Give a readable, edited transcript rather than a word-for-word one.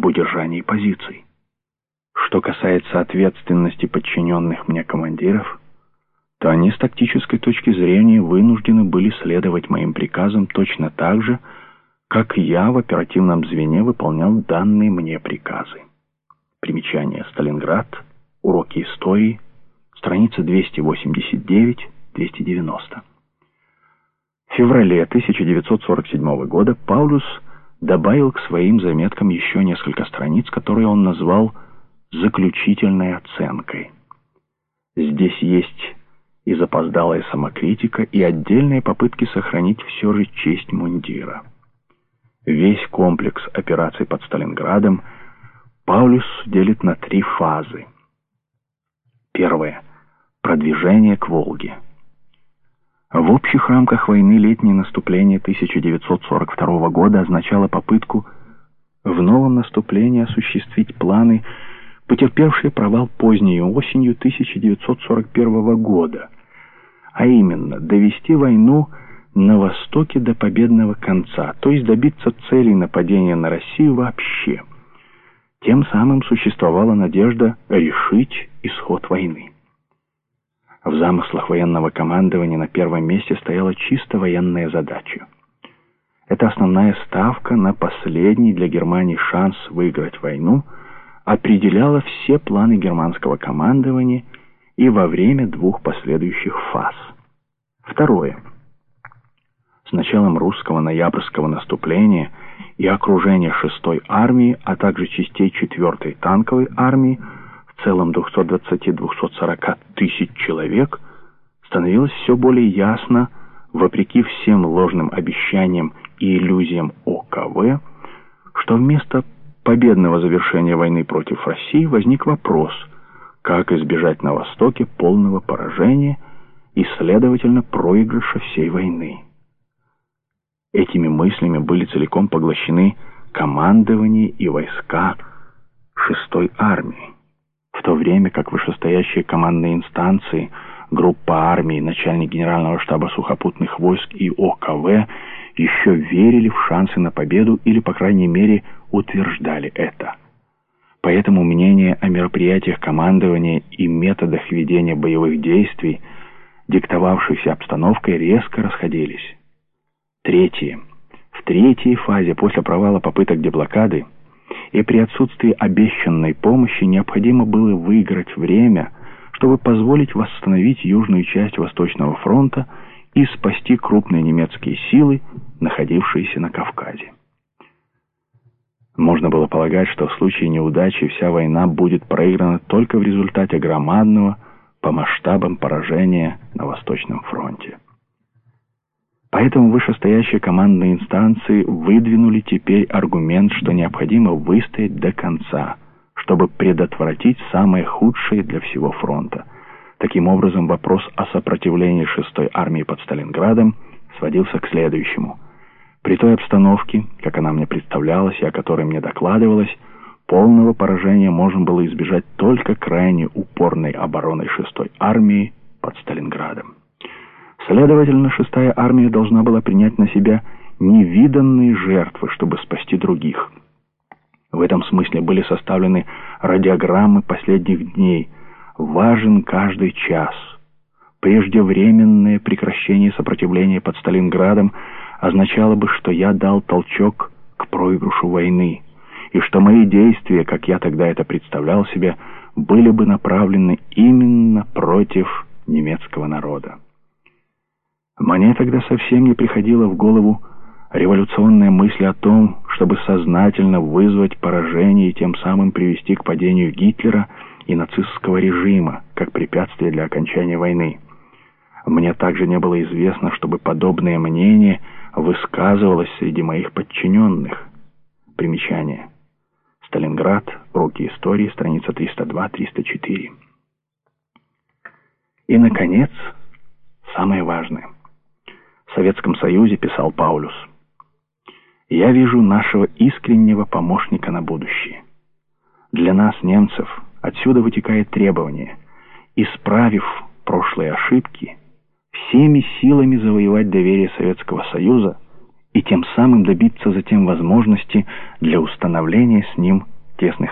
об удержании позиций. Что касается ответственности подчиненных мне командиров, то они с тактической точки зрения вынуждены были следовать моим приказам точно так же, как я в оперативном звене выполнял данные мне приказы. Примечание. Сталинград. Уроки истории. Страница 289-290. В феврале 1947 года Паулюс добавил к своим заметкам еще несколько страниц, которые он назвал «заключительной оценкой». Здесь есть и запоздалая самокритика, и отдельные попытки сохранить все же честь мундира. Весь комплекс операций под Сталинградом Паулюс делит на 3 фазы. Первая. Продвижение к Волге. В общих рамках войны летнее наступление 1942 года означало попытку в новом наступлении осуществить планы, потерпевшие провал поздней осенью 1941 года, а именно довести войну на Востоке до победного конца, то есть добиться целей нападения на Россию вообще. Тем самым существовала надежда решить исход войны. В замыслах военного командования на первом месте стояла чисто военная задача. Эта основная ставка на последний для Германии шанс выиграть войну определяла все планы германского командования и во время 2 последующих фаз. Второе. С началом русского ноябрьского наступления и окружения 6-й армии, а также частей 4-й танковой армии, в целом 220-240 тысяч человек, становилось все более ясно, вопреки всем ложным обещаниям и иллюзиям ОКВ, что вместо победного завершения войны против России возник вопрос, как избежать на Востоке полного поражения и, следовательно, проигрыша всей войны. Этими мыслями были целиком поглощены командование и войска 6-й армии, в то время как вышестоящие командные инстанции, группа армий, начальник Генерального штаба сухопутных войск и ОКВ еще верили в шансы на победу или, по крайней мере, утверждали это. Поэтому мнения о мероприятиях командования и методах ведения боевых действий, диктовавшихся обстановкой, резко расходились. Третье. В 3-й фазе после провала попыток деблокады и при отсутствии обещанной помощи необходимо было выиграть время, чтобы позволить восстановить южную часть Восточного фронта и спасти крупные немецкие силы, находившиеся на Кавказе. Можно было полагать, что в случае неудачи вся война будет проиграна только в результате громадного по масштабам поражения на Восточном фронте. Поэтому вышестоящие командные инстанции выдвинули теперь аргумент, что необходимо выстоять до конца, чтобы предотвратить самое худшее для всего фронта. Таким образом, вопрос о сопротивлении 6-й армии под Сталинградом сводился к следующему. При той обстановке, как она мне представлялась и о которой мне докладывалось, полного поражения можно было избежать только крайне упорной обороной 6-й армии под Сталинградом. Следовательно, 6-я армия должна была принять на себя невиданные жертвы, чтобы спасти других. В этом смысле были составлены радиограммы последних дней. Важен каждый час. Преждевременное прекращение сопротивления под Сталинградом означало бы, что я дал толчок к проигрышу войны, и что мои действия, как я тогда это представлял себе, были бы направлены именно против немецкого народа. Мне тогда совсем не приходила в голову революционная мысль о том, чтобы сознательно вызвать поражение и тем самым привести к падению Гитлера и нацистского режима, как препятствие для окончания войны. Мне также не было известно, чтобы подобное мнение высказывалось среди моих подчиненных. Примечание. Сталинград. Уроки истории. Страница 302-304. И, наконец, самое важное. В Советском Союзе, писал Паулюс, «Я вижу нашего искреннего помощника на будущее. Для нас, немцев, отсюда вытекает требование, исправив прошлые ошибки, всеми силами завоевать доверие Советского Союза и тем самым добиться затем возможности для установления с ним тесных